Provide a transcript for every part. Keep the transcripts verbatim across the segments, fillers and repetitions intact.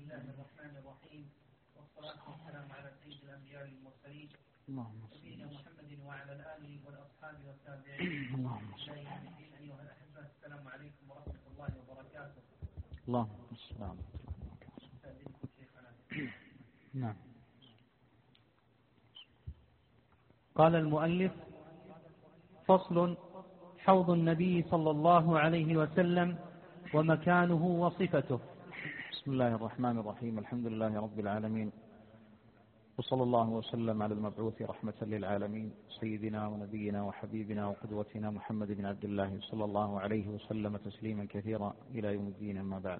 الله الرحمن الرحيم، والصلاة والسلام على سيد الأنبياء والمرسلين نبينا محمد وعلى آله والأصحاب والتابعين. اللهم صل على سيدنا أيها الأحبة، السلام عليكم ورحمة الله وبركاته. اللهم السلام نعم. قال المؤلف: فصل: حوض النبي صلى الله عليه وسلم ومكانه وصفته. بسم الله الرحمن الرحيم، الحمد لله رب العالمين، وصلى الله وسلم على المبعوث رحمة للعالمين سيدنا ونبينا وحبيبنا وقدوتنا محمد بن عبد الله صلى الله عليه وسلم تسليما كثيرا إلى يوم الدين. أما بعد،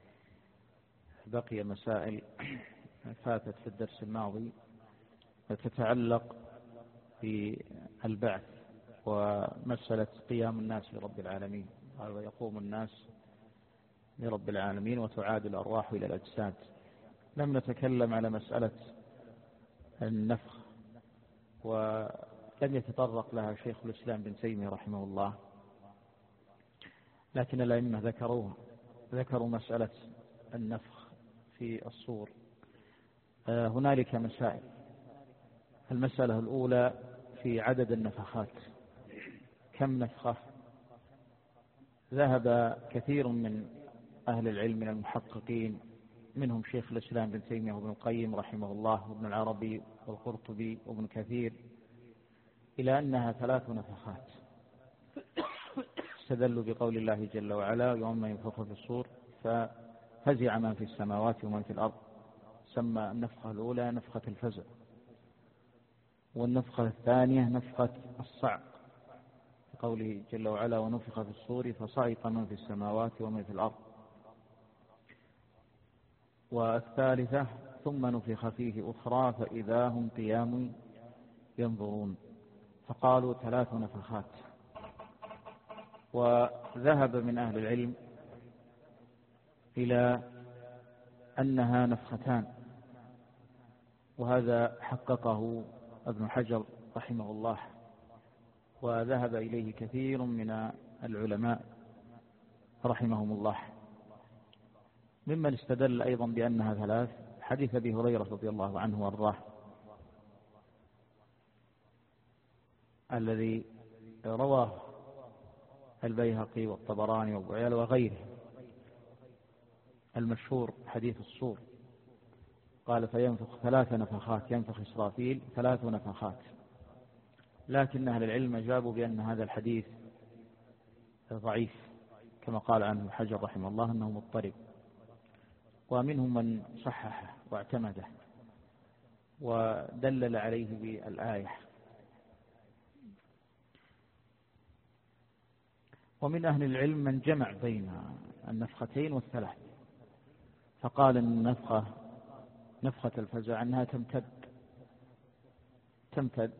بقي مسائل فاتت في الدرس الماضي تتعلق بالبعث ومسألة قيام الناس لرب العالمين، ويقوم الناس لرب العالمين وتعاد الأرواح إلى الأجساد. لم نتكلم على مسألة النفخ، ولم يتطرق لها شيخ الإسلام بن تيمية رحمه الله، لكن الأئمة ذكروها ذكروا مسألة النفخ في الصور. هنالك مسائل. المسألة الأولى في عدد النفخات، كم نفخة؟ ذهب كثير من أهل العلم من المحققين، منهم شيخ الإسلام بن تيمية وابن القيم رحمه الله وابن العربي والقرطبي وابن كثير، إلى أنها ثلاث نفخات. استدلوا بقول الله جل وعلا: يوم ينفخ في الصور ففزع من في السماوات ومن في الأرض. سمى النفخة الأولى نفخة الفزع، والنفخة الثانية نفخة الصعق، قوله جل وعلا: ونفخ في الصور فصعق من في السماوات ومن في الأرض. والثالثة ثم نفخ فيه أخرى فإذا هم قيام ينظرون. فقالوا ثلاث نفخات. وذهب من أهل العلم إلى أنها نفختان، وهذا حققه ابن حجر رحمه الله، وذهب إليه كثير من العلماء رحمهم الله. ممن استدل أيضا بأنها ثلاث حديث أبي هريرة رضي الله عنه وارضاه، الذي رواه البيهقي والطبراني وابو عيال وغيره، المشهور حديث الصور. قال: فينفخ ثلاث نفخات، ينفخ إسرافيل ثلاث نفخات. لكن أهل العلم أجابوا بأن هذا الحديث ضعيف، كما قال عنه حجر رحمه الله أنه مضطرب، ومنهم من صححه واعتمده ودلل عليه بالآية. ومن أهل العلم من جمع بين النفختين والثلاث، فقال أن النفخة نفخة الفزع أنها تمتد تمتد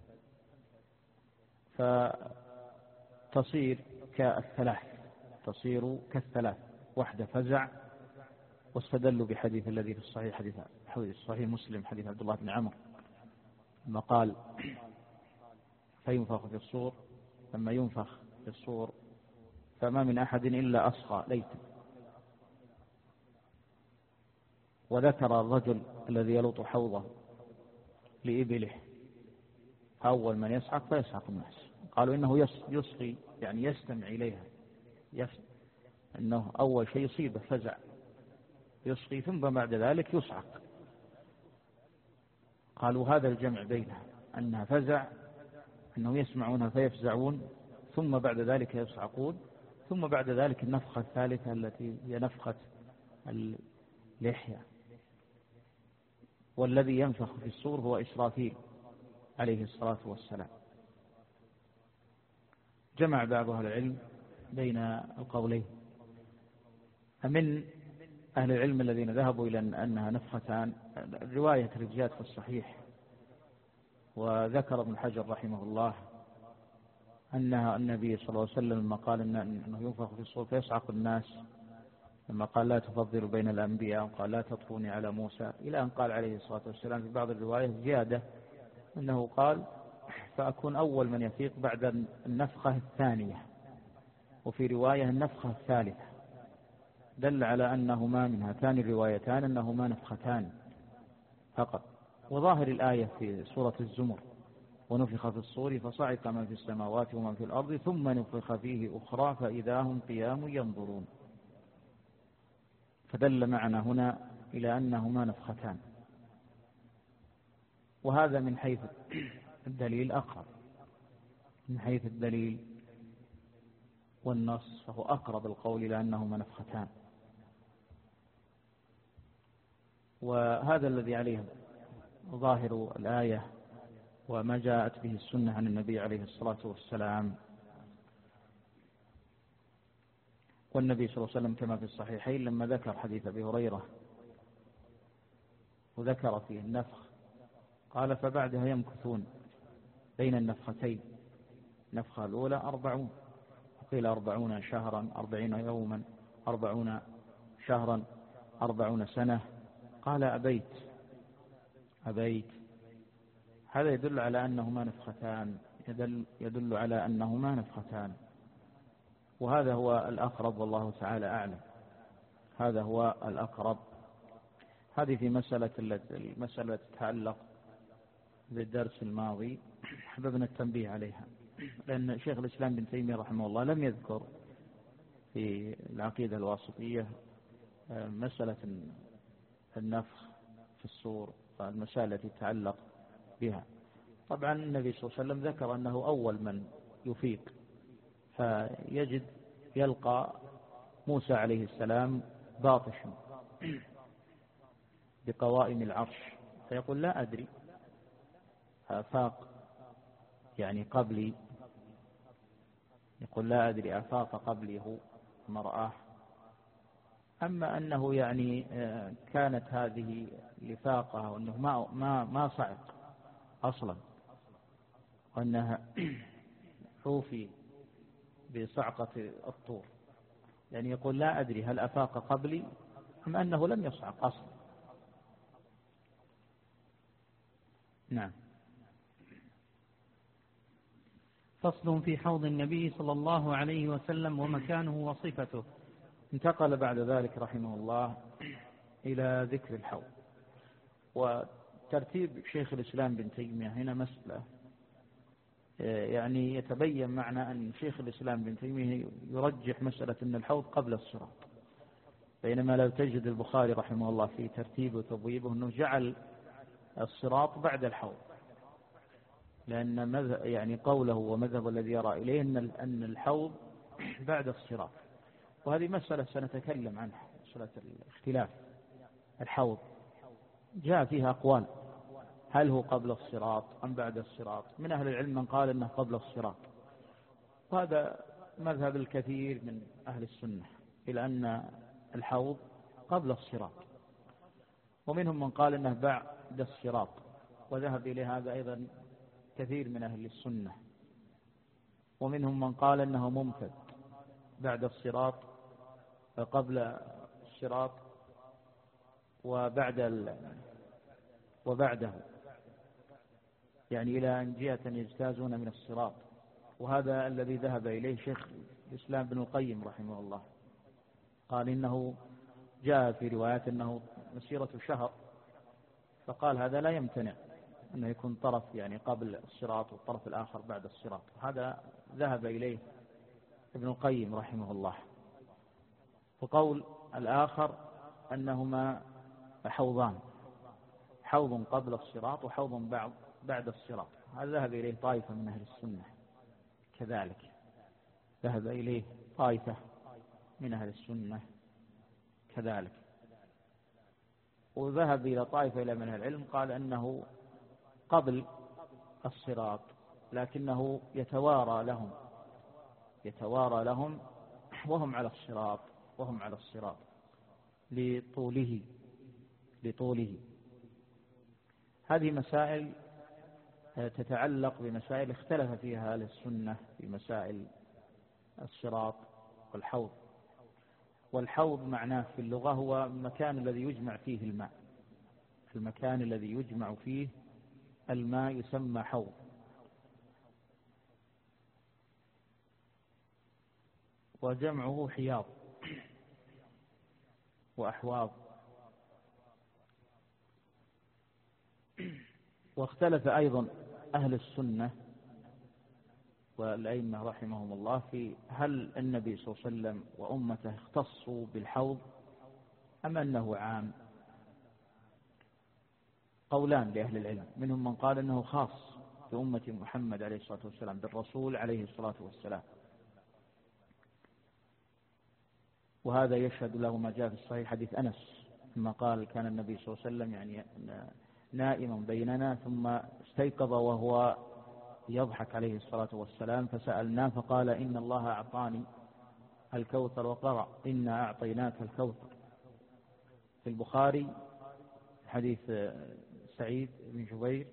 فتصير كالثلاث تصير كالثلاث واحدة فزع. واستدلوا بحديث الذي في الصحيح، حديث حديث صحيح مسلم، حديث عبد الله بن عمرو لما قال: فينفخ في الصور، لما ينفخ في الصور فما من أحد إلا أصغى ليتا. وذكر الرجل الذي يلوط حوضه لإبله، أول من يصعق فيصعق الناس. قالوا إنه يصغي، يعني يستمع إليها، إنه أول شيء يصيبه فزع يصغي، ثم بعد ذلك يصعق. قالوا هذا الجمع بينها، أنها فزع، أنهم يسمعونها فيفزعون، ثم بعد ذلك يصعقون، ثم بعد ذلك النفخة الثالثة التي هي نفخة اللحية. والذي ينفخ في الصور هو إسرافيل عليه الصلاة والسلام. جمع بعض أهل العلم بين القولين. من أهل العلم الذين ذهبوا إلى أنها نفختان رواية رجال في الصحيح، وذكر ابن حجر رحمه الله أنها النبي صلى الله عليه وسلم لما قال أنه ينفخ في الصور فيصعق الناس، لما قال: لا تفضلوا بين الأنبياء، وقال: لا تطفوني على موسى، إلى أن قال عليه الصلاة والسلام في بعض الروايات زيادة أنه قال: فأكون أول من يفيق بعد النفخة الثانية، وفي رواية النفخة الثالثة. دل على أنهما من هاتان الروايتان أنهما نفختان فقط. وظاهر الآية في سورة الزمر ونفخ في الصور فصعق من في السماوات ومن في الأرض ثم نفخ فيه أخرى فإذا هم قيام ينظرون، فدل معنا هنا إلى أنهما نفختان، وهذا من حيث الدليل أقرب، من حيث الدليل والنص فهو أقرب القول إلى أنهما نفختان. وهذا الذي عليه ظاهر الآية وما جاءت به السنة عن النبي عليه الصلاة والسلام. والنبي صلى الله عليه وسلم كما في الصحيحين لما ذكر حديث أبي هريرة وذكر فيه النفخ قال فبعدها يمكثون بين النفختين، النفخة الأولى أربعون، وقيل أربعون شهرا، أربعين يوما، أربعون شهرا، أربعون سنة. قال أبيت أبيت هذا يدل على أنهما نفختان، يدل, يدل على أنهما نفختان، وهذا هو الأقرب والله تعالى أعلم، هذا هو الأقرب. هذه في مسألة المسألة تتعلق بالدرس الماضي حببنا التنبيه عليها، لأن شيخ الإسلام بن تيمية رحمه الله لم يذكر في العقيدة الواسطية مسألة النفخ في الصور والمسائل التي تتعلق بها. طبعا النبي صلى الله عليه وسلم ذكر أنه أول من يفيق، فيجد يلقى موسى عليه السلام باطش بقوائم العرش فيقول لا أدري أفاق يعني قبلي، يقول لا أدري أفاق قبلي هو مرآه، أما أنه يعني كانت هذه لفاقة وأنه ما ما ما صعق أصلا وأنها حوفي بصعقة الطور، يعني يقول لا أدري هل أفاق قبلي أم أنه لم يصعق أصلا. نعم. فصل في حوض النبي صلى الله عليه وسلم ومكانه وصفته. انتقل بعد ذلك رحمه الله إلى ذكر الحوض. وترتيب شيخ الإسلام بن تيمية هنا مسألة يعني يتبين معنى أن شيخ الإسلام بن تيمية يرجح مسألة أن الحوض قبل الصراط، بينما لو تجد البخاري رحمه الله في ترتيبه وتبويبه أنه جعل الصراط بعد الحوض، لأن مذهب يعني قوله ومذهب الذي يرى إليه أن الحوض بعد الصراط، وهذه مسألة سنتكلم عنها، مسألة الاختلاف. الحوض جاء فيها أقوال، هل هو قبل الصراط أم بعد الصراط؟ من أهل العلم من قال أنه قبل الصراط، وهذا مذهب الكثير من أهل السنة إلى أن الحوض قبل الصراط، ومنهم من قال أنه بعد الصراط، وذهب إلى هذا أيضا كثير من أهل السنة، ومنهم من قال أنه ممتد بعد الصراط قبل الصراط وبعد ال... وبعده، يعني إلى أن جهة يجتازون من الصراط، وهذا الذي ذهب إليه شيخ الإسلام بن القيم رحمه الله، قال إنه جاء في روايات أنه مسيرة شهر، فقال هذا لا يمتنع أنه يكون طرف يعني قبل الصراط والطرف الآخر بعد الصراط، هذا ذهب إليه ابن القيم رحمه الله. وقول الآخر أنهما حوضان، حوض قبل الصراط وحوض بعد بعد الصراط، هذا ذهب إليه طائفة من أهل السنة، كذلك ذهب إليه طائفة من أهل السنة كذلك، وذهب إلى طائفة إلى من أهل العلم قال أنه قبل الصراط لكنه يتوارى لهم يتوارى لهم وهم على الصراط وهم على الصراط لطوله لطوله هذه مسائل تتعلق بمسائل اختلف فيها أهل السنة في مسائل الصراط والحوض. والحوض معناه في اللغة هو المكان الذي يجمع فيه الماء، المكان الذي يجمع فيه الماء يسمى حوض. وجمعه حياض، وأحواض. واختلف أيضا أهل السنة والأئمة رحمهم الله في هل النبي صلى الله عليه وسلم وأمته اختصوا بالحوض أم أنه عام. قولان لأهل العلم، منهم من قال أنه خاص بأمة محمد عليه الصلاة والسلام بالرسول عليه الصلاة والسلام، وهذا يشهد له ما جاء في الصحيح حديث أنس ثم قال كان النبي صلى الله عليه وسلم يعني نائما بيننا ثم استيقظ وهو يضحك عليه الصلاة والسلام فسألناه فقال إن الله أعطاني الكوثر وقرأ إنا أعطيناك الكوثر. في البخاري حديث سعيد بن جبير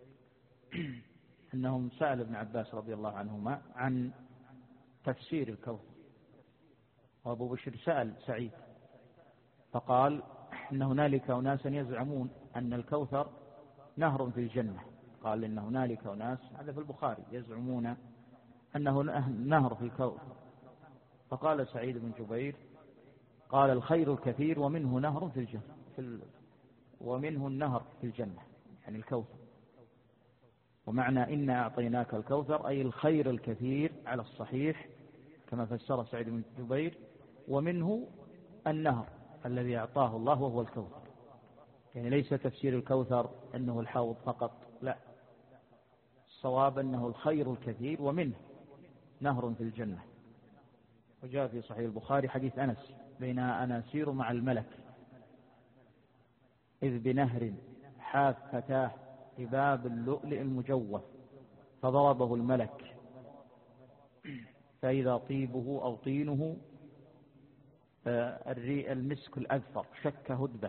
أنهم سأل ابن عباس رضي الله عنهما عن تفسير الكوثر، وأبو بشر سأل سعيد فقال إن هنالك أناسا يزعمون أن الكوثر نهر في الجنة. قال إن هنالك أناس، هذا في البخاري، يزعمون أنه نهر في الكوثر. فقال سعيد بن جبير قال الخير الكثير ومنه نهر في الجنة في ال... ومنه النهر في الجنة، يعني الكوثر. ومعنى إنا أعطيناك الكوثر أي الخير الكثير على الصحيح كما فسر سعيد بن جبير، ومنه النهر الذي أعطاه الله وهو الكوثر. يعني ليس تفسير الكوثر أنه الحوض فقط، لا، الصواب أنه الخير الكثير ومنه نهر في الجنة. وجاء في صحيح البخاري حديث أنس بين أنا أسير مع الملك إذ بنهر حاف فتاه بباب اللؤلؤ المجوف فضربه الملك فإذا طيبه أو طينه المسك الأذفر شك هدبه،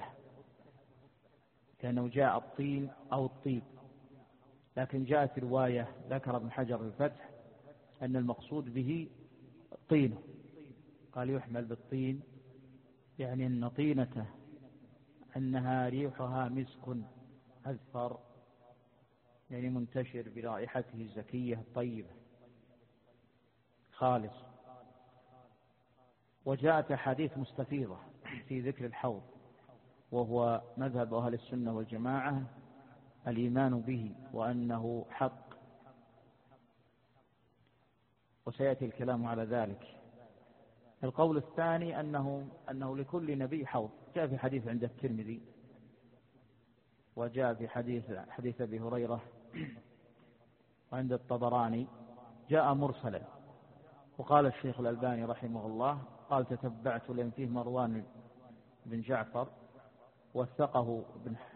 كأنه جاء الطين أو الطيب. لكن جاءت رواية ذكر ابن حجر في الفتح أن المقصود به طينه، قال يحمل بالطين يعني أن طينته أنها ريحها مسك أذفر، يعني منتشر برائحته الزكية الطيبة خالص. وجاءت أحاديث مستفيضة في ذكر الحوض، وهو مذهب أهل السنة والجماعة الإيمان به وأنه حق، وسيأتي الكلام على ذلك. القول الثاني أنه, أنه لكل نبي حوض، جاء في حديث عند الترمذي، وجاء في حديث حديث أبي هريرة وعند الطبراني جاء مرسلا. وقال الشيخ الألباني رحمه الله قال تتبعت لأن فيه مروان بن جعفر وثقه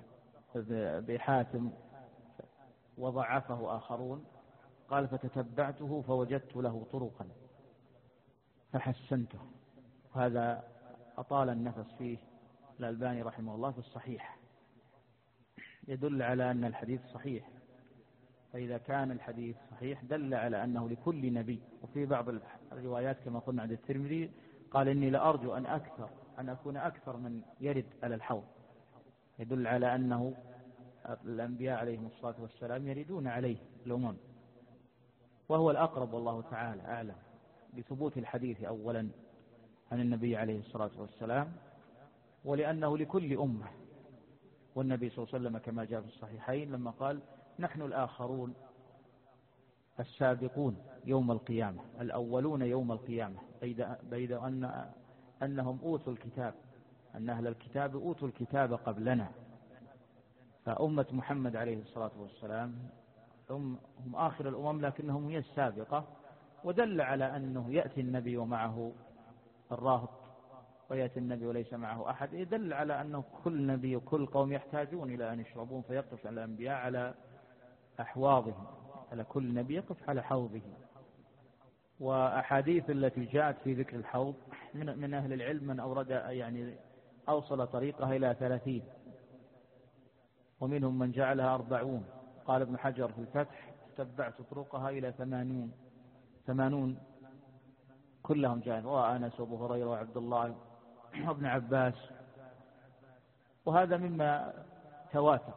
بحاتم وضعفه آخرون، قال فتتبعته فوجدت له طرقا فحسنته. هذا أطال النفس فيه الألباني رحمه الله في الصحيح، يدل على أن الحديث صحيح. فإذا كان الحديث صحيح دل على أنه لكل نبي. وفي بعض الروايات كما قلنا عند الترمذي قال إني لأرجو أن أكثر أن أكون أكثر من يرد على الحوض، يدل على أنه الأنبياء عليهم الصلاة والسلام يردون عليه الأمم، وهو الأقرب والله تعالى أعلم بثبوت الحديث أولا عن النبي عليه الصلاة والسلام، ولأنه لكل أمة. والنبي صلى الله عليه وسلم كما جاء في الصحيحين لما قال نحن الآخرون السابقون يوم القيامة الأولون يوم القيامة، بيد أن أنهم أوتوا الكتاب، أن أهل الكتاب أوتوا الكتاب قبلنا. فأمة محمد عليه الصلاة والسلام هم آخر الأمم لكنهم هي السابقة. ودل على أنه يأتي النبي ومعه الراهط ويأتي النبي وليس معه أحد، يدل على أنه كل نبي وكل قوم يحتاجون إلى أن يشربون، فيقف الأنبياء على أحواضهم، على كل نبي يقف على حوضه. وأحاديث التي جاءت في ذكر الحوض من, من أهل العلم من أورد يعني أوصل طريقها إلى ثلاثين، ومنهم من جعلها أربعون. قال ابن حجر في الفتح تبعت طرقها إلى ثمانون ثمانون كلهم جاء، وأنس وأبو هريرة وعبد الله وابن عباس. وهذا مما تواتر،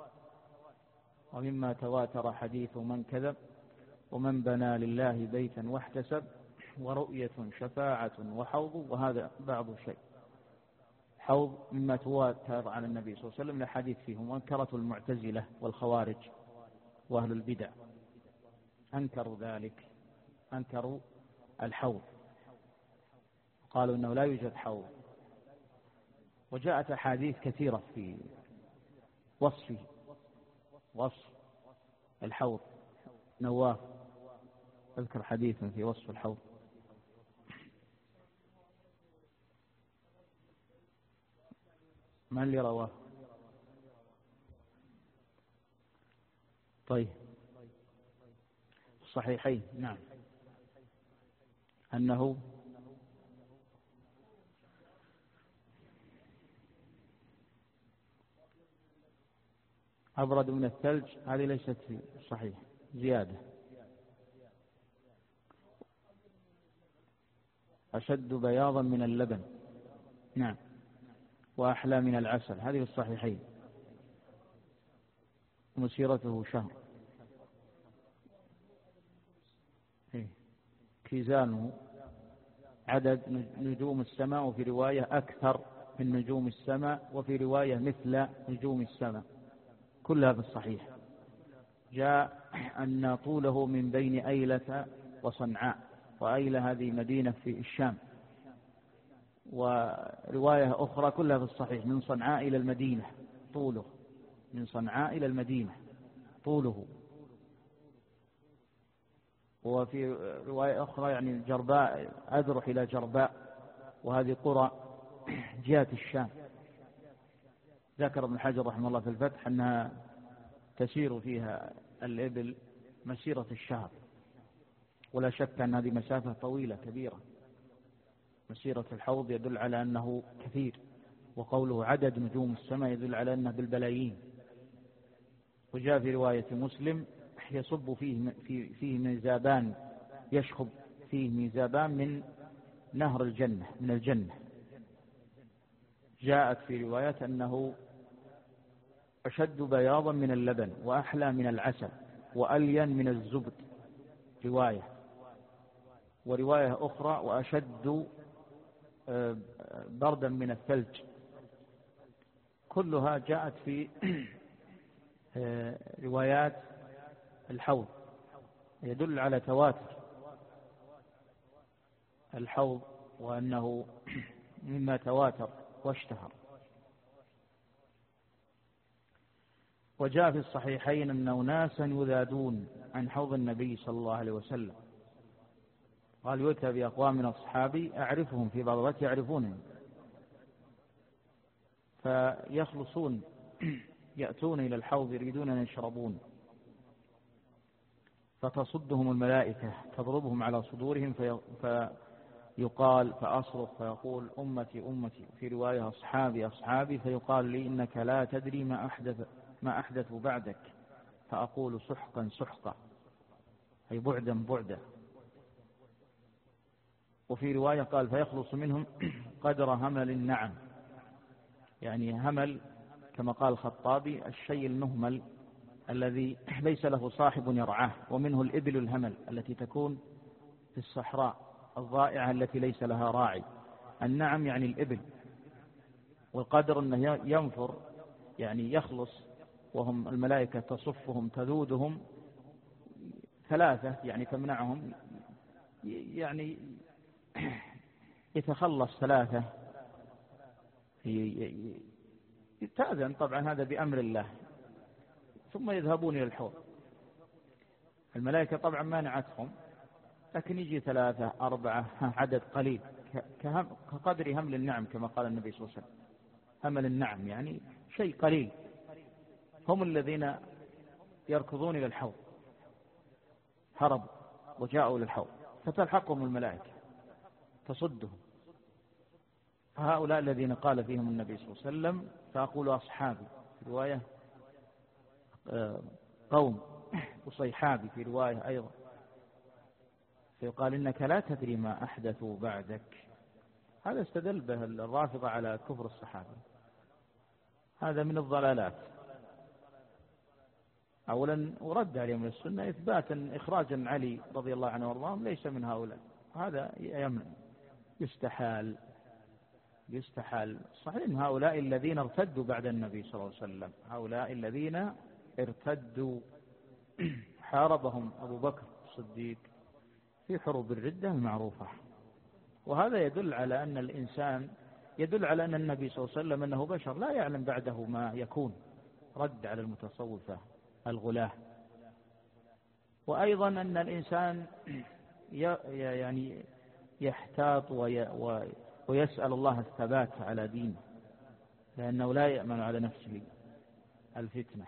ومما تواتر حديث من كذب ومن بنى لله بيتا واحتسب ورؤية شفاعة وحوض، وهذا بعض الشيء. الحوض مما تواتر عن النبي صلى الله عليه وسلم الأحاديث فيهم، وأنكرته المعتزلة والخوارج وأهل البدع، أنكروا ذلك، أنكروا الحوض، قالوا أنه لا يوجد حوض. وجاءت أحاديث كثيرة في وصفه، وصف الحوض. نواف أذكر حديثا في وصف الحوض. من اللي رواه؟ طيب الصحيحين نعم أنه أبرد من الثلج، هذه ليست في صحيح، زيادة. أشد بياضا من اللبن، نعم، وأحلى من العسل، هذه الصحيحين. مسيرته شهر. كيزانه عدد نجوم السماء، وفي رواية أكثر من نجوم السماء، وفي رواية مثل نجوم السماء، كلها في الصحيح. جاء أن طوله من بين أيلة وصنعاء، وأيلة هذه مدينة في الشام، ورواية أخرى كلها في الصحيح من صنعاء إلى المدينة طوله، من صنعاء إلى المدينة طوله. وفي رواية أخرى يعني جرباء، أدرح إلى جرباء، وهذه قرى جهة الشام. ذكر ابن حجر رحمه الله في الفتح أنها تسير فيها الإبل مسيرة الشهر، ولا شك أن هذه مسافة طويلة كبيرة. مسيرة الحوض يدل على أنه كثير، وقوله عدد نجوم السماء يدل على أنه بالبلايين. وجاء في رواية مسلم يصب فيه في فيه ميزابان، يشخب فيه ميزابان من نهر الجنة، من الجنة. جاءت في رواية أنه أشد بياضا من اللبن، وأحلى من العسل، وألين من الزبد، رواية. ورواية أخرى وأشد بردا من الثلج. كلها جاءت في روايات الحوض، يدل على تواتر الحوض، وأنه مما تواتر واشتهر. وجاء في الصحيحين أن أناسا يذادون عن حوض النبي صلى الله عليه وسلم. قال يؤتى بأقوام من أصحابي أعرفهم في بعض الوقت يعرفونهم، فيخلصون يأتون إلى الحوض يريدون أن يشربون، فتصدهم الملائكة تضربهم على صدورهم، فيقال فأصرخ فيقول أمتي أمتي، في رواية أصحابي أصحابي، فيقال لي إنك لا تدري ما أحدث ما أحدث بعدك، فأقول سحقا سحقا، أي بعدا بعدا. وفي رواية قال فيخلص منهم قدر همل النعم، يعني همل كما قال الخطابي الشيء المهمل الذي ليس له صاحب يرعاه، ومنه الإبل الهمل التي تكون في الصحراء الضائعة التي ليس لها راعي. النعم يعني الإبل، والقدر أنه ينفر يعني يخلص، وهم الملائكة تصفهم تذودهم ثلاثة، يعني تمنعهم، يعني يتخلص ثلاثة، تأذن طبعا هذا بأمر الله، ثم يذهبون إلى الحوض. الملائكة طبعا مانعتهم، لكن يجي ثلاثة أربعة عدد قليل كقدر همل النعم كما قال النبي صلى الله عليه وسلم. همل النعم يعني شيء قليل، هم الذين يركضون إلى الحوض، هربوا وجاءوا للحوض، فتلحقهم الملائكة تصدهم. هؤلاء الذين قال فيهم النبي صلى الله عليه وسلم فأقول أصحابي، في رواية قوم، وصيحابي في رواية أيضا، فيقال إنك لا تدري ما أحدثوا بعدك. هذا استدل به الرافضة على كفر الصحابة، هذا من الضلالات. أولا ورد عليهم السنة إثباتا إخراجا علي رضي الله عنه وارضاه ليس من هؤلاء، هذا يستحال. يستحال. صحيح أن هؤلاء الذين ارتدوا بعد النبي صلى الله عليه وسلم، هؤلاء الذين ارتدوا حاربهم أبو بكر الصديق في حروب الردة المعروفة، وهذا يدل على أن الإنسان يدل على أن النبي صلى الله عليه وسلم أنه بشر لا يعلم بعده ما يكون، رد على المتصوفة الغلاة. وأيضا أن الإنسان يعني يحتاط ويسأل الله الثبات على دينه، لأنه لا يأمن على نفسه الفتنة.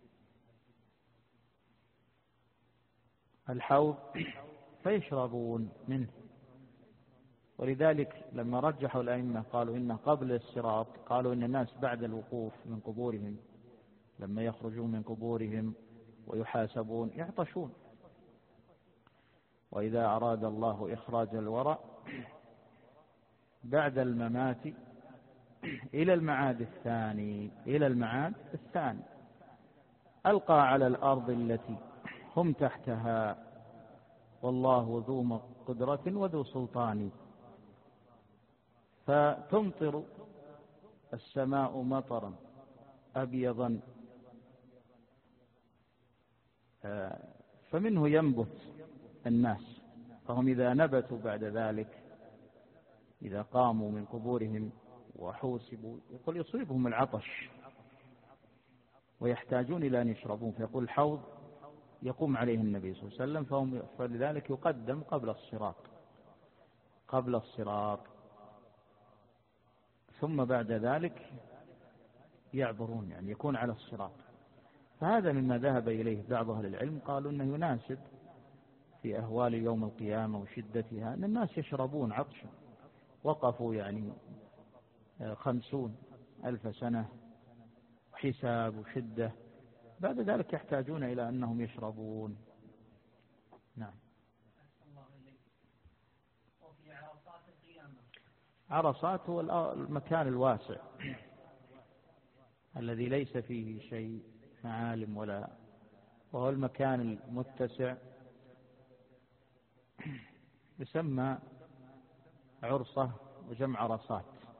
الحوض فيشربون منه، ولذلك لما رجحوا الأئمة قالوا إن قبل الصراط، قالوا إن الناس بعد الوقوف من قبورهم لما يخرجون من قبورهم ويحاسبون يعطشون، وإذا أراد الله إخراج الورى بعد الممات إلى المعاد الثاني إلى المعاد الثاني ألقى على الأرض التي هم تحتها والله ذو قدرة وذو سلطان، فتمطر السماء مطرا أبيضا فمنه ينبت الناس، فهم إذا نبتوا بعد ذلك إذا قاموا من قبورهم وحوسبوا يقول يصيبهم العطش ويحتاجون إلى أن يشربون، فيقول الحوض يقوم عليه النبي صلى الله عليه وسلم، فهم فلذلك يقدم قبل الصراط قبل الصراط ثم بعد ذلك يعبرون، يعني يكون على الصراط. فهذا مما ذهب إليه بعض أهل العلم، قالوا أنه يناسب في أهوال يوم القيامة وشدتها أن الناس يشربون عطشا، وقفوا يعني خمسون ألف سنة حساب وشدة، بعد ذلك يحتاجون إلى أنهم يشربون. نعم. وفي عرصات القيامة، عرصات هو المكان الواسع الذي ليس فيه شيء معالم ولا، وهو المكان المتسع يسمى عرصة وجمع عرصات،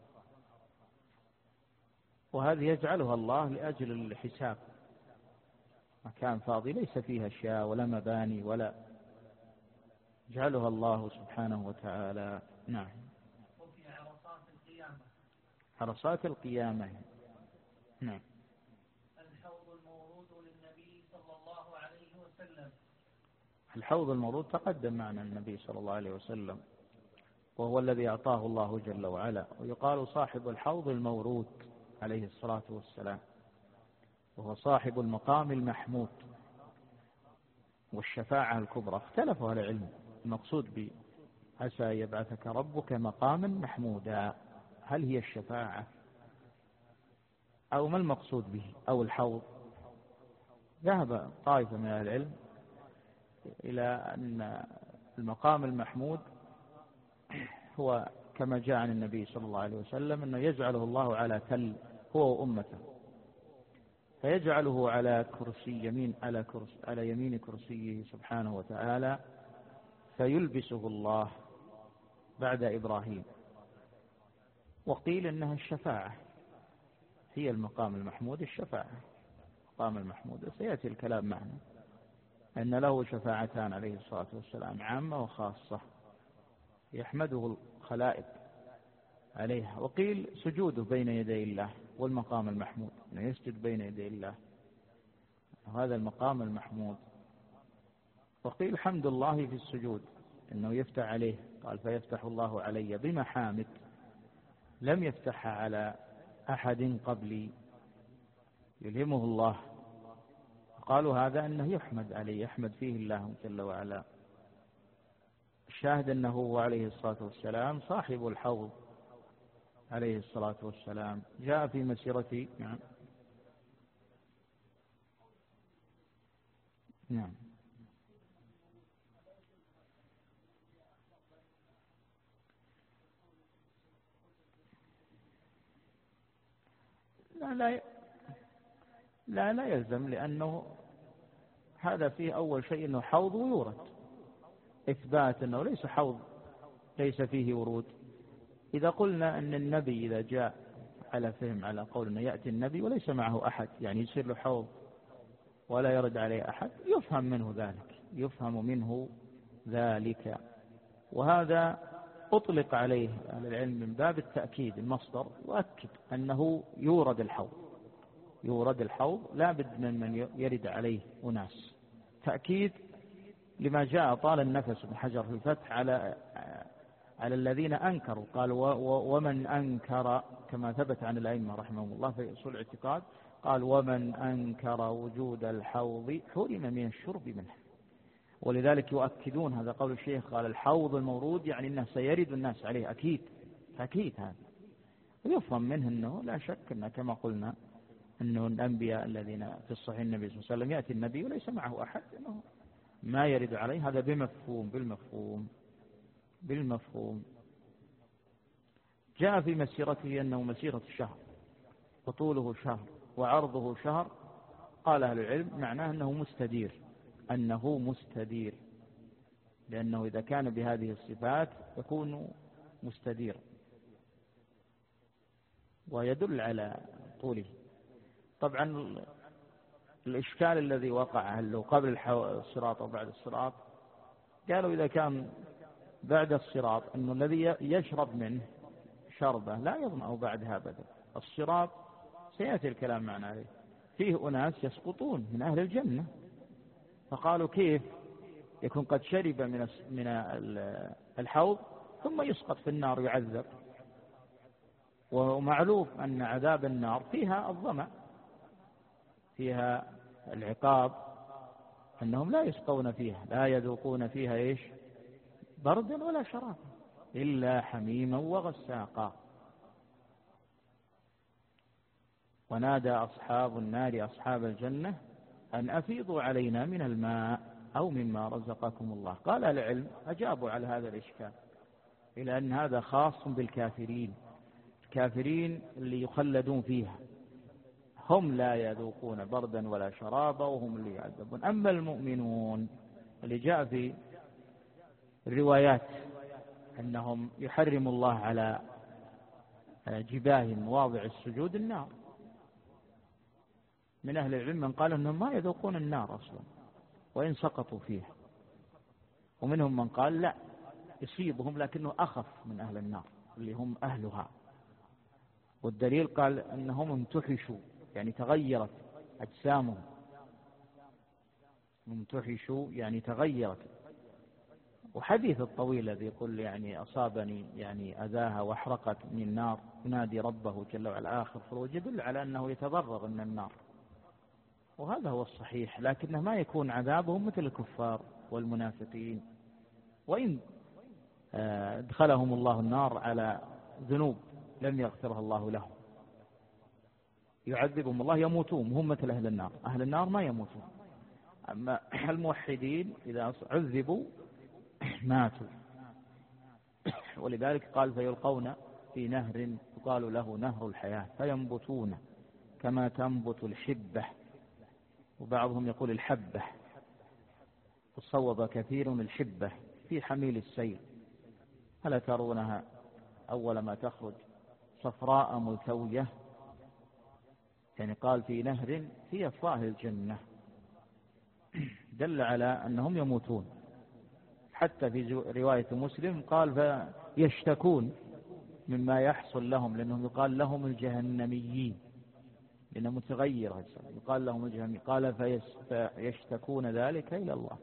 وهذه يجعلها الله لأجل الحساب، مكان فاضي ليس فيها أشياء ولا مباني ولا، يجعلها الله سبحانه وتعالى. نعم. وفي عرصات القيامة، عرصات القيامة. نعم. الحوض المورود للنبي صلى الله عليه وسلم. الحوض المورود تقدم معنا النبي صلى الله عليه وسلم، وهو الذي أعطاه الله جل وعلا، ويقال صاحب الحوض المورود عليه الصلاة والسلام، وهو صاحب المقام المحمود والشفاعة الكبرى. اختلفوا أهل العلم المقصود به عسى يبعثك ربك مقاما محمودا، هل هي الشفاعة أو ما المقصود به أو الحوض؟ ذهب طائفة من أهل العلم إلى أن المقام المحمود هو كما جاء عن النبي صلى الله عليه وسلم أنه يجعله الله على تل هو وأمته، فيجعله على كرسي يمين على كرسي على يمين كرسيه سبحانه وتعالى، فيلبسه الله بعد إبراهيم. وقيل إنها الشفاعة، هي المقام المحمود الشفاعة، المقام المحمود سيأتي الكلام معنا أن له شفاعتان عليه الصلاة والسلام، عامة وخاصة، يحمده الخلائق عليها. وقيل سجوده بين يدي الله والمقام المحمود، أنه يسجد بين يدي الله، وهذا المقام المحمود. وقيل حمد الله في السجود، أنه يفتح عليه، قال فيفتح الله علي بمحامد لم يفتحها على أحد قبلي، يلهمه الله. قالوا هذا أنه يحمد عليه، يحمد فيه الله جل وعلا. الشاهد أنه عليه الصلاة والسلام صاحب الحوض عليه الصلاة والسلام، جاء في مسيرة. نعم. نعم. لا لا لا, لا يلزم، لأنه هذا فيه أول شيء أنه حوض ويورد، إثبات أنه ليس حوض ليس فيه ورود، إذا قلنا أن النبي إذا جاء على فهم على قول أنه يأتي النبي وليس معه أحد، يعني يصير له حوض ولا يرد عليه أحد، يفهم منه ذلك، يفهم منه ذلك. وهذا أطلق عليه أهل العلم من باب التأكيد، المصدر يؤكد أنه يورد الحوض، يورد الحوض لا بد من من يرد عليه أناس، تأكيد لما جاء. طال النفس ابن حجر في الفتح على على الذين أنكروا، قال ومن أنكر، كما ثبت عن الأئمة رحمهم الله في أصول الاعتقاد، قال ومن أنكر وجود الحوض حرم من الشرب منه. ولذلك يؤكدون هذا قول الشيخ، قال الحوض المورود يعني أنه سيرد الناس عليه، أكيد أكيد هذا. ويفهم منه أنه لا شك أنه كما قلنا أنه الأنبياء الذين في الصحيح النبي صلى الله عليه وسلم يأتي النبي وليس معه أحد، أنه ما يرد عليه، هذا بمفهوم بالمفهوم بالمفهوم. جاء في مسيرته أنه مسيرة شهر وطوله شهر وعرضه شهر، قال أهل العلم معناه أنه مستدير، أنه مستدير، لأنه إذا كان بهذه الصفات يكون مستدير، ويدل على طوله. طبعا الإشكال الذي وقع هل لو قبل الصراط أو بعد الصراط، قالوا إذا كان بعد الصراط أنه الذي يشرب منه شربه لا يظمأ بعدها أبدا. الصراط سيأتي الكلام معنا عليه، فيه أناس يسقطون من أهل الجنة، فقالوا كيف يكون قد شرب من من الحوض ثم يسقط في النار يعذب؟ ومعلوم أن عذاب النار فيها الظمأ، فيها العقاب، أنهم لا يسقون فيها، لا يذوقون فيها إيش بردا ولا شرابا إلا حميما وغساقا. ونادى أصحاب النار أصحاب الجنة أن أفيضوا علينا من الماء أو مما رزقكم الله. قال العلم أجابوا على هذا الإشكال إلى أن هذا خاص بالكافرين، الكافرين اللي يخلدون فيها هم لا يذوقون بردا ولا شرابا وهم اللي يعذبون. أما المؤمنون اللي جاء في الروايات أنهم يحرم الله على جباههم مواضع السجود النار، من أهل العلم من قال أنهم ما يذوقون النار أصلا وإن سقطوا فيها، ومنهم من قال لا يصيبهم لكنه أخف من أهل النار اللي هم أهلها. والدليل قال أنهم امتحشوا، يعني تغيرت أجسامهم، امتحشوا يعني تغيرت. وحديث الطويل الذي يقول يعني أصابني يعني أذاها واحرقت من النار ينادي ربه جل وعلا آخر خروج، يدل على أنه يتضرر من النار، وهذا هو الصحيح، لكنه ما يكون عذابهم مثل الكفار والمنافقين، وإن ادخلهم الله النار على ذنوب لم يغفرها الله لهم، يعذبهم الله يموتون هم مثل أهل النار، أهل النار ما يموتون. أما الموحدين إذا عذبوا ماتوا، ولذلك قال فيلقون في نهر يقال له نهر الحياة فينبتون كما تنبت الحبة، وبعضهم يقول الحبة، وصوب كثير الحبة في حميل السيل، ألا ترونها أول ما تخرج صفراء ملتوية، يعني قال في نهر في أفواه الجنة، دل على أنهم يموتون. حتى في رواية مسلم قال فيشتكون مما يحصل لهم، لأنهم يقال لهم الجهنميين لأنه متغير، يقال لهم الجهنميين، قال فيشتكون ذلك إلى الله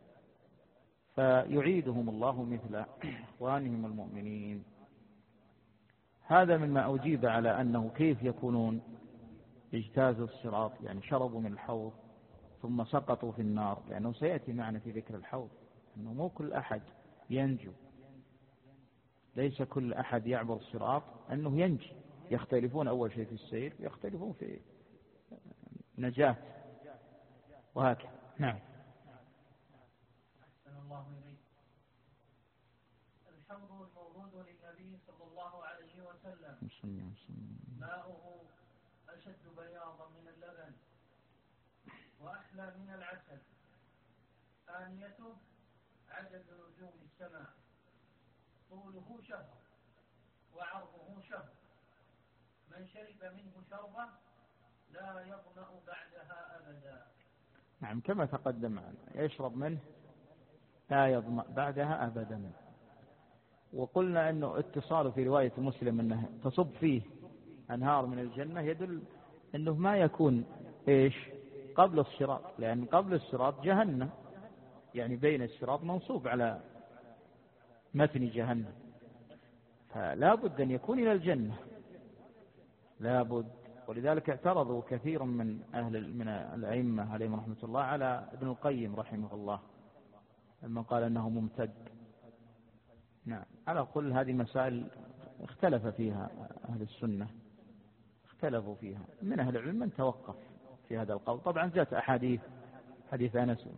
فيعيدهم الله مثل إخوانهم المؤمنين. هذا مما أجيب على أنه كيف يكونون اجتازوا الصراط، يعني شربوا من الحوض ثم سقطوا في النار، لأنه سيأتي معنا في ذكر الحوض أنه مو كل أحد ينجو، ليس كل أحد يعبر الصراط أنه ينجي، يختلفون أول شيء في السير، يختلفون في نجاة، وهكذا. نعم. أحسن الله إليك. الحوض المورود للنبي صلى الله عليه وسلم ماؤه أشد بياضا من اللبن وأحلى من العسل، آنيته عدد نجوم السماء، طوله شهر وعرضه شهر من شرب منه شربة لا يظمأ بعدها أبدا. نعم كما تقدم معنا يشرب منه لا يظمأ بعدها أبدا. وقلنا أنه اتصال في رواية مسلم أنه تصب فيه أنهار من الجنة يدل أنه ما يكون إيش قبل الصراط، لأن قبل الصراط جهنم، يعني بين الصراط منصوب على متن جهنم، فلا بد أن يكون إلى الجنة لا بد. ولذلك اعترضوا كثير من أهل من الأئمة عليهم رحمة الله على ابن القيم رحمه الله لما قال أنه ممتد. نعم على كل هذه مسائل اختلف فيها أهل السنة، اختلفوا فيها. من أهل العلم من توقف في هذا القول. طبعا جاءت أحاديث، حديث أنس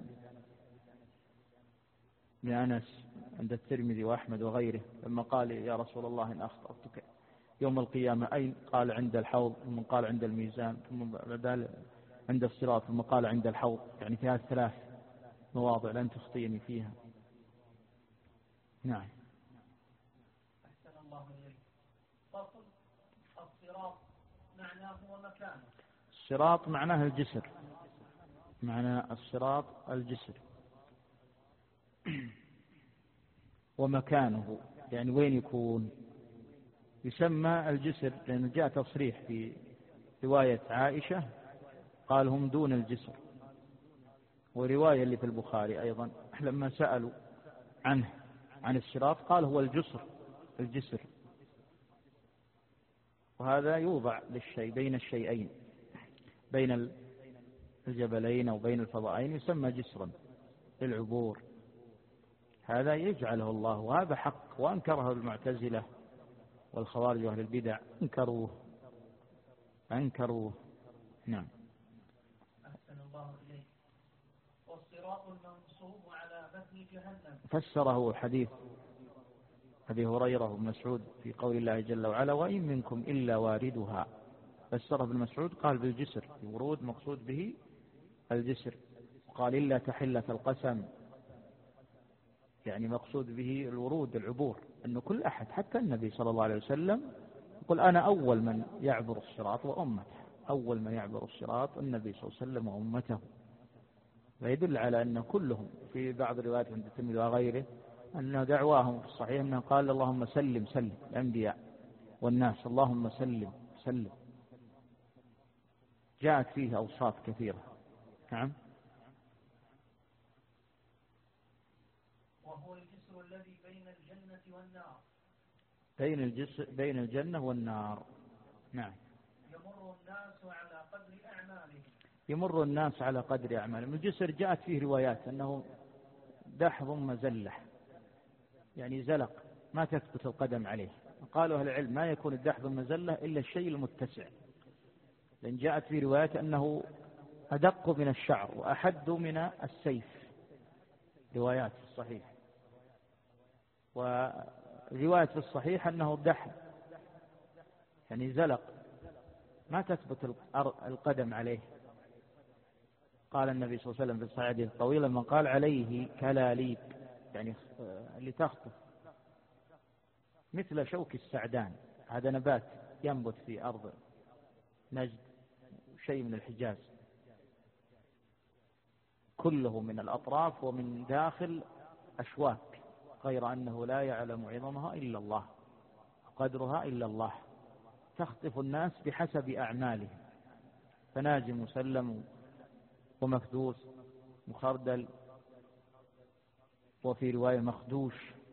من أنس عند الترمذي وأحمد وغيره لما قال يا رسول الله إن أخطأتك يوم القيامة أين؟ قال عند الحوض، ثم قال عند الميزان، ثم بعد عند الصراط، ثم قال عند الحوض. يعني في هذه الثلاث مواضع لن تخطئني فيها. نعم. أحسن الله إليك. فصل الصراط معناه ومكانه. الصراط معناه الجسر، معنى الصراط الجسر. ومكانه يعني وين يكون؟ يسمى الجسر لأنه جاء تصريح في رواية عائشة قال هم دون الجسر، ورواية اللي في البخاري أيضا لما سألوا عنه عن الصراط قال هو الجسر الجسر. وهذا يوضع للشيء بين الشيئين، بين الجبلين أو بين الفضائين يسمى جسرا للعبور. هذا يجعله الله، وهذا حق، وأنكره المعتزلة والخوارج وأهل البدع، أنكروه أنكروه نعم. أحسن الله إليك. والصراط المنصوب على متن جهنم. فسره حديث أبي هريرة وابن مسعود في قول الله جل وعلا وإن منكم إلا واردها. فسره ابن مسعود قال بالجسر، الورود مقصود به الجسر. قال إلا تحلة القسم، يعني مقصود به الورود العبور، أنه كل أحد حتى النبي صلى الله عليه وسلم يقول أنا أول من يعبر الصراط وأمته، أول من يعبر الصراط النبي صلى الله عليه وسلم وأمته. ويدل على أن كلهم في بعض الروايات عند الترمذي وغيره أن دعواهم في الصحيح أنه قال اللهم سلم سلم، الأنبياء والناس اللهم سلم سلم. جاءت فيه أوصاف كثيرة. نعم. وهو الجسر الذي بين الجنة والنار. بين الجسر بين الجنة والنار. نعم. يمر الناس على قدر أعمالهم. يمر الناس على قدر أعمالهم. الجسر جاءت فيه روايات أنه دحض مزلة، يعني زلق ما تثبت القدم عليه. قالوا أهل العلم ما يكون الدحض المزلة إلا الشيء المتسع، لأن جاءت في روايات أنه أدق من الشعر وأحد من السيف، روايات في الصحيح. ورواية في الصحيح أنه دحض يعني زلق ما تثبت القدم عليه. قال النبي صلى الله عليه وسلم في الصحيح الطويل لما قال عليه كلاليب، يعني اللي تخطف مثل شوك السعدان، هذا نبات ينبت في أرض نجد شيء من الحجاز، كله من الأطراف ومن داخل أشواك، غير أنه لا يعلم عظمها إلا الله قدرها إلا الله. تخطف الناس بحسب أعمالهم، فناجي مسلم ومكدوس مخردل، وفي رواية مخدوش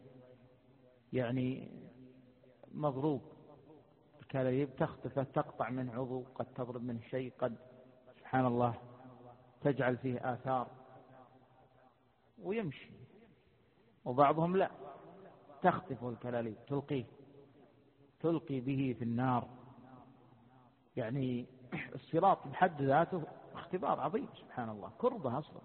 يعني مضروب. الكلاليب تخطفه تقطع منه عضو، قد تضرب منه شيء، قد سبحان الله تجعل فيه آثار ويمشي. وبعضهم لا، تخطفه الكلاليب تلقيه تلقي به في النار. يعني الصراط بحد ذاته اختبار عظيم سبحان الله، كربة أصلا.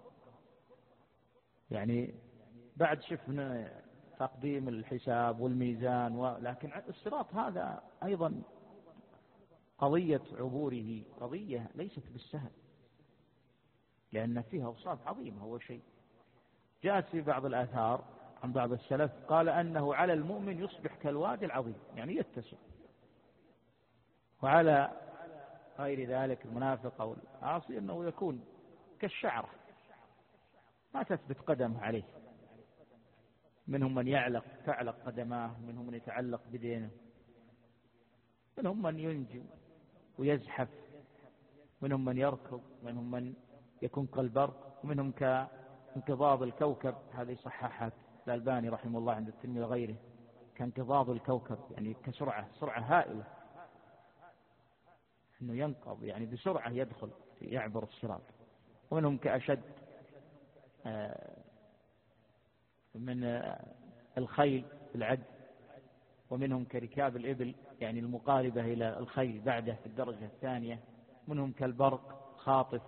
يعني بعد شفنا تقديم الحساب والميزان، ولكن الصراط هذا أيضا قضية عبوره قضية ليست بالسهل، لأن فيها أوصاف عظيمة. هو شيء جاءت في بعض الآثار عن بعض السلف قال أنه على المؤمن يصبح كالوادي العظيم، يعني يتسع، وعلى غير ذلك المنافق أو العاصي أنه يكون كالشعرة ما تثبت قدمه عليه. منهم من يعلق تعلق قدماه، منهم من يتعلق بدينه، منهم من ينجو ويزحف، منهم من يركض، منهم من يكون كالبرق، ومنهم كانقضاض الكوكب. هذه صححت الألباني رحمه الله عند الترمذي وغيره، كانقضاض الكوكب يعني كسرعة سرعة هائلة، أنه ينقض يعني بسرعة يدخل يعبر الصراط. ومنهم كأشد من الخيل العد، ومنهم كركاب الإبل يعني المقاربة إلى الخيل بعده في الدرجة الثانية، منهم كالبرق خاطف،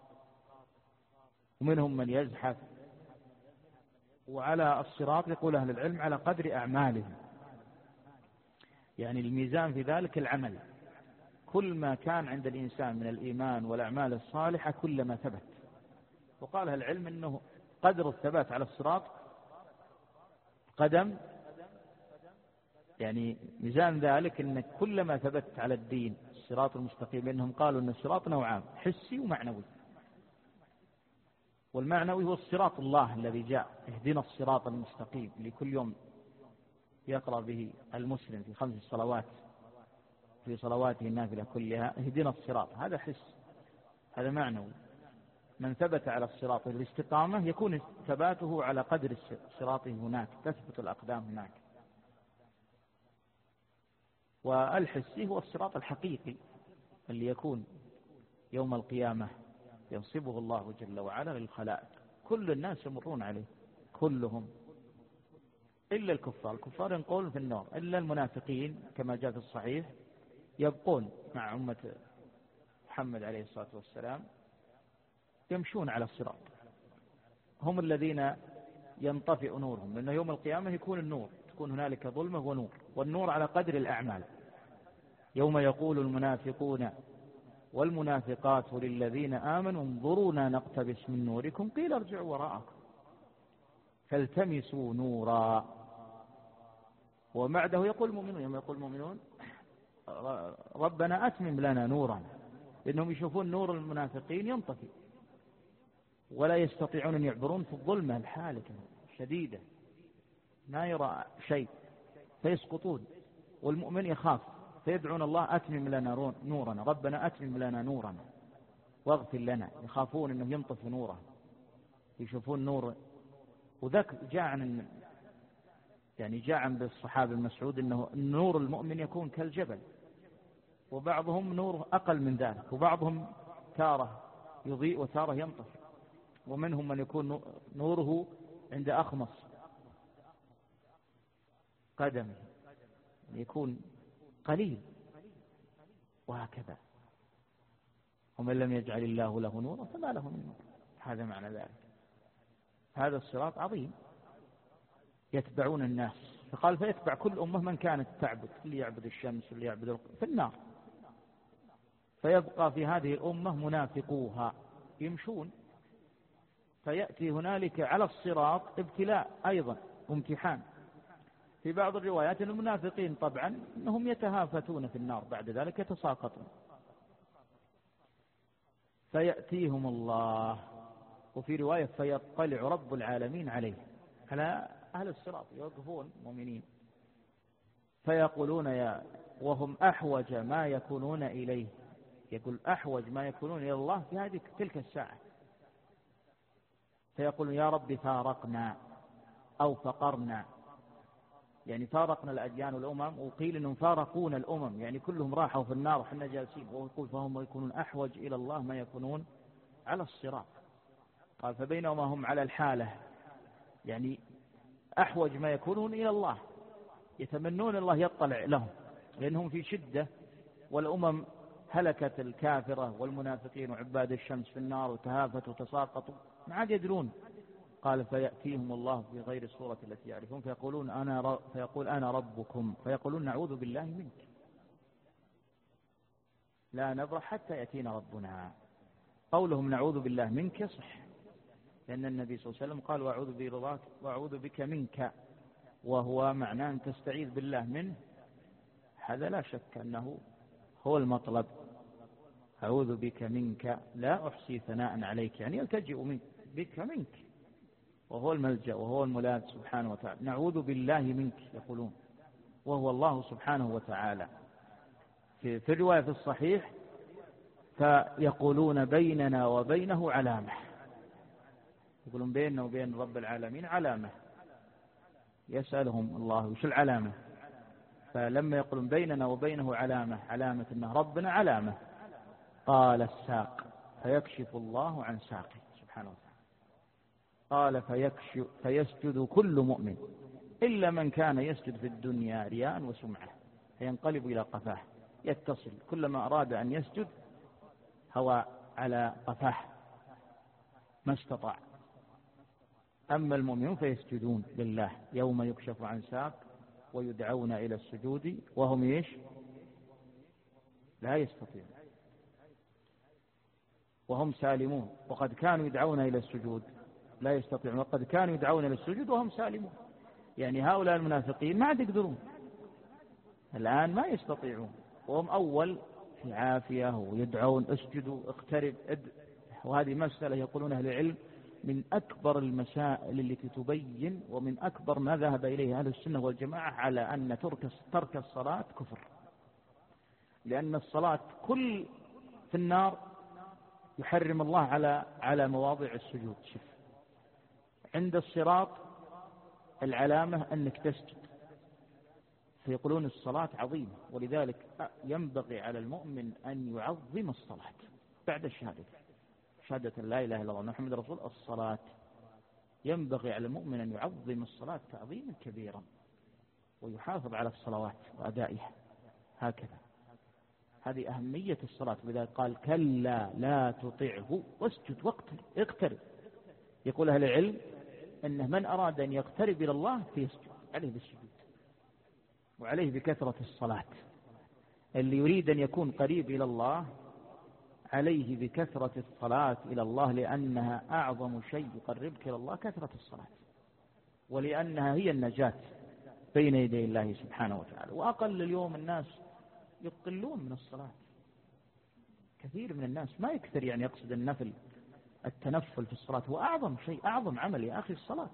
ومنهم من يزحف. وعلى الصراط يقول أهل العلم على قدر أعمالهم، يعني الميزان في ذلك العمل، كل ما كان عند الإنسان من الإيمان والأعمال الصالحة كلما ثبت. وقال أهل العلم أنه قدر الثبات على الصراط قدم، يعني ميزان ذلك أنك كلما ثبت على الدين الصراط المستقيم. إنهم قالوا أن الصراط نوعان، حسي ومعنوي. والمعنوي هو الصراط الله الذي جاء، اهدنا الصراط المستقيم، اللي كل يوم يقرأ به المسلم في خمس صلوات في صلواته النافلة كلها، اهدنا الصراط. هذا حس، هذا معنوي. من ثبت على الصراط الاستقامة يكون ثباته على قدر صراطه هناك، تثبت الأقدام هناك. والحسي هو الصراط الحقيقي اللي يكون يوم القيامة ينصبه الله جل وعلا للخلائق، كل الناس يمرون عليه كلهم إلا الكفار. الكفار ينقلون في النار، إلا المنافقين كما جاء في الصحيح يبقون مع أمة محمد عليه الصلاة والسلام يمشون على الصراط، هم الذين ينطفئ نورهم، لأن يوم القيامة يكون النور، تكون هنالك ظلمة ونور، والنور على قدر الأعمال. يوم يقول المنافقون والمنافقات للذين آمنوا انظرونا نقتبس من نوركم قيل ارجعوا وراءكم فالتمسوا نورا. وبعده يقول المؤمنون، يوم يقول المؤمنون ربنا أتمم لنا نورا، لأنهم يشوفون نور المنافقين ينطفئ ولا يستطيعون أن يعبرون في الظلمة الحالكة شديدة، ما يرى شيء فيسقطون. والمؤمن يخاف فيدعون الله أتمم لنا نورنا، ربنا أتمم لنا نورنا واغفر لنا، يخافون أنه ينطفئ نوره، يشوفون نور. وذاك جاء عن يعني جاء عن بالصحابة المسعود أنه نور المؤمن يكون كالجبل، وبعضهم نور أقل من ذلك، وبعضهم تارة يضيء وتارة ينطفئ، ومنهم من يكون نوره عند أخمص قدمه يكون قليل، وهكذا. ومن لم يجعل الله له نورا فما له من نور. هذا معنى ذلك. هذا الصراط عظيم، يتبعون الناس، فقال فيتبع كل أمة من كانت تعبد، اللي يعبد الشمس واللي يعبد الق... في النار. فيبقى في هذه الأمة منافقوها يمشون، فيأتي هنالك على الصراط ابتلاء أيضا وامتحان. في بعض الروايات أن المنافقين طبعا أنهم يتهافتون في النار، بعد ذلك يتساقطون. فيأتيهم الله، وفي رواية فيطلع رب العالمين عليه، على أهل الصراط يوقفون مؤمنين فيقولون يا وهم أحوج ما يكونون إليه، يقول أحوج ما يكونون إلى الله في هذه تلك الساعة، فيقولون يا رب فارقنا أو فقرنا، يعني فارقنا الأديان والأمم، وقيل أنهم فارقون الأمم يعني كلهم راحوا في النار وحنا جالسين، ويقول فهم يكونون أحوج إلى الله ما يكونون على الصراط. قال فبينما هم على الحالة يعني أحوج ما يكونون إلى الله، يتمنون الله يطلع لهم لأنهم في شدة، والأمم هلكت الكافرة والمنافقين وعباد الشمس في النار وتهافتوا وتساقطوا ما عاد يدرون. قال فيأتيهم الله في غير الصورة التي يعرفون فيقولون أنا ر... فيقول أنا ربكم، فيقولون نعوذ بالله منك لا نبرح حتى يأتينا ربنا. قولهم نعوذ بالله منك صح، لأن النبي صلى الله عليه وسلم قال وأعوذ برضاك وأعوذ بك منك، وهو معناه أن تستعيذ بالله منه. هذا لا شك أنه هو المطلب. أعوذ بك منك لا أحصي ثناء عليك، يعني يلتجئ منك بك منك، وهو الملجأ وهو الملاذ سبحانه وتعالى. نعوذ بالله منك يقولون، وهو الله سبحانه وتعالى. في, في الرواية في الصحيح فيقولون بيننا وبينه علامة، يقولون بيننا وبين رب العالمين علامة، يسألهم الله وش العلامة، فلما يقولون بيننا وبينه علامة، علامة أنه ربنا علامة، قال الساق فيكشف الله عن ساقه سبحانه وتعالى. قال فيكشف فيسجد كل مؤمن إلا من كان يسجد في الدنيا رياء وسمعة، فينقلب إلى قفاه، يتصل كلما أراد أن يسجد هو على قفاه ما استطاع. أما المؤمنون فيسجدون لله يوم يكشف عن ساق ويدعون إلى السجود وهم إيش؟ لا يستطيعون، وهم سالمون. وقد كانوا يدعون إلى السجود لا يستطيعون، وقد كانوا يدعون إلى السجود وهم سالمون. يعني هؤلاء المنافقين ما عاد يقدرون الآن، ما يستطيعون، وهم أول في عافية ويدعون اسجدوا اقترب اد. وهذه مسألة يقولون أهل العلم من أكبر المسائل التي تبين ومن أكبر ما ذهب إليه أهل السنة والجماعة على أن ترك ترك الصلاة كفر، لأن الصلاة كل في النار يحرم الله على على مواضع السجود. شوف عند الصراط العلامة أنك تسجد، فيقولون الصلاة عظيمة، ولذلك ينبغي على المؤمن أن يعظم الصلاة بعد الشهادة، شهادة لا إله إلا الله محمد رسول الله. الصلاة ينبغي على المؤمن أن يعظم الصلاة تعظيما كبيرا ويحافظ على الصلوات وأدائها هكذا. هذه أهمية الصلاة، ولذلك قال كلا لا تطعه واسجد واقترب اقترب. يقول أهل العلم أنه من أراد أن يقترب إلى الله فيسجد، عليه بالسجود وعليه بكثرة الصلاة. اللي يريد أن يكون قريب إلى الله عليه بكثرة الصلاة إلى الله، لأنها أعظم شيء يقربك إلى الله كثرة الصلاة، ولأنها هي النجاة بين يدي الله سبحانه وتعالى. وأقل اليوم الناس يقلون من الصلاة، كثير من الناس ما يكثر، يعني يقصد النفل التنفل في الصلاة هو أعظم شيء، أعظم عمل يا أخي الصلاة.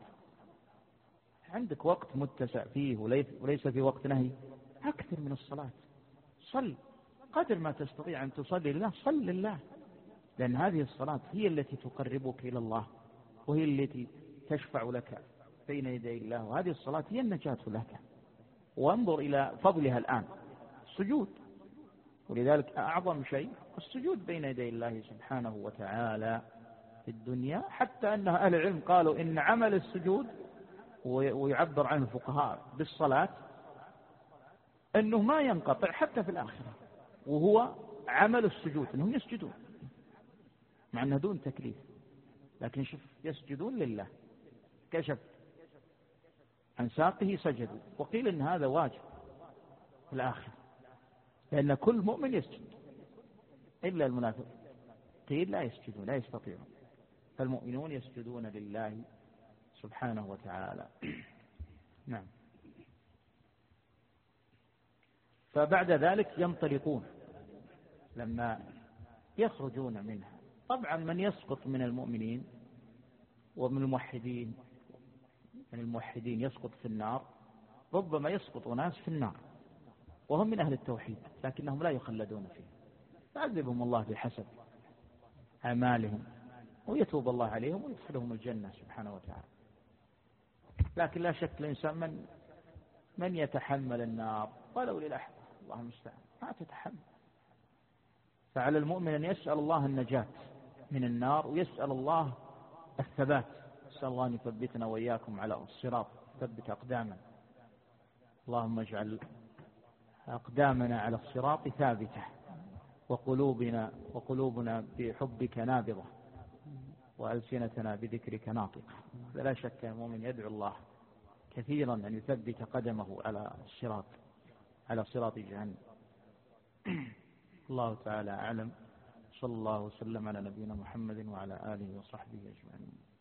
عندك وقت متسع فيه وليس في وقت نهي، أكثر من الصلاة. صل قدر ما تستطيع أن تصلي لله، صل لله، لأن هذه الصلاة هي التي تقربك إلى الله وهي التي تشفع لك بين يدي الله، وهذه الصلاة هي النجاة لك. وانظر إلى فضلها الآن السجود، ولذلك أعظم شيء السجود بين يدي الله سبحانه وتعالى في الدنيا، حتى أن أهل العلم قالوا إن عمل السجود، ويعبر عنه الفقهاء بالصلاة، أنه ما ينقطع حتى في الآخرة، وهو عمل السجود أنهم يسجدون مع أنه دون تكليف، لكن شوف يسجدون لله، كشف عن ساقه سجدوا. وقيل إن هذا واجب في الآخرة، لأن كل مؤمن يسجد إلا المنافق، قيل لا يسجدون لا يستطيعون، فالمؤمنون يسجدون لله سبحانه وتعالى. نعم. فبعد ذلك ينطلقون لما يخرجون منها. طبعا من يسقط من المؤمنين ومن الموحدين، من الموحدين يسقط في النار، ربما يسقط ناس في النار وهم من أهل التوحيد لكنهم لا يخلدون فيه، يعذبهم الله بحسب أعمالهم ويتوب الله عليهم ويدخلهم الجنة سبحانه وتعالى. لكن لا شك الإنسان من من يتحمل النار ولو للحظة، الله المستعان ما تتحمل. فعلى المؤمن أن يسأل الله النجاة من النار ويسأل الله الثبات، نسأل الله أن يثبتنا وإياكم على الصراط، ثبت أقدامنا، اللهم اجعل أقدامنا على الصراط ثابتة، وقلوبنا وقلوبنا بحبك نابضة، وألسنتنا بذكرك ناطقة. فلا شك المؤمن يدعو الله كثيرا أن يثبت قدمه على الصراط، على صراط جهنم. الله تعالى أعلم، صلى الله وسلم على نبينا محمد وعلى آله وصحبه أجمعين.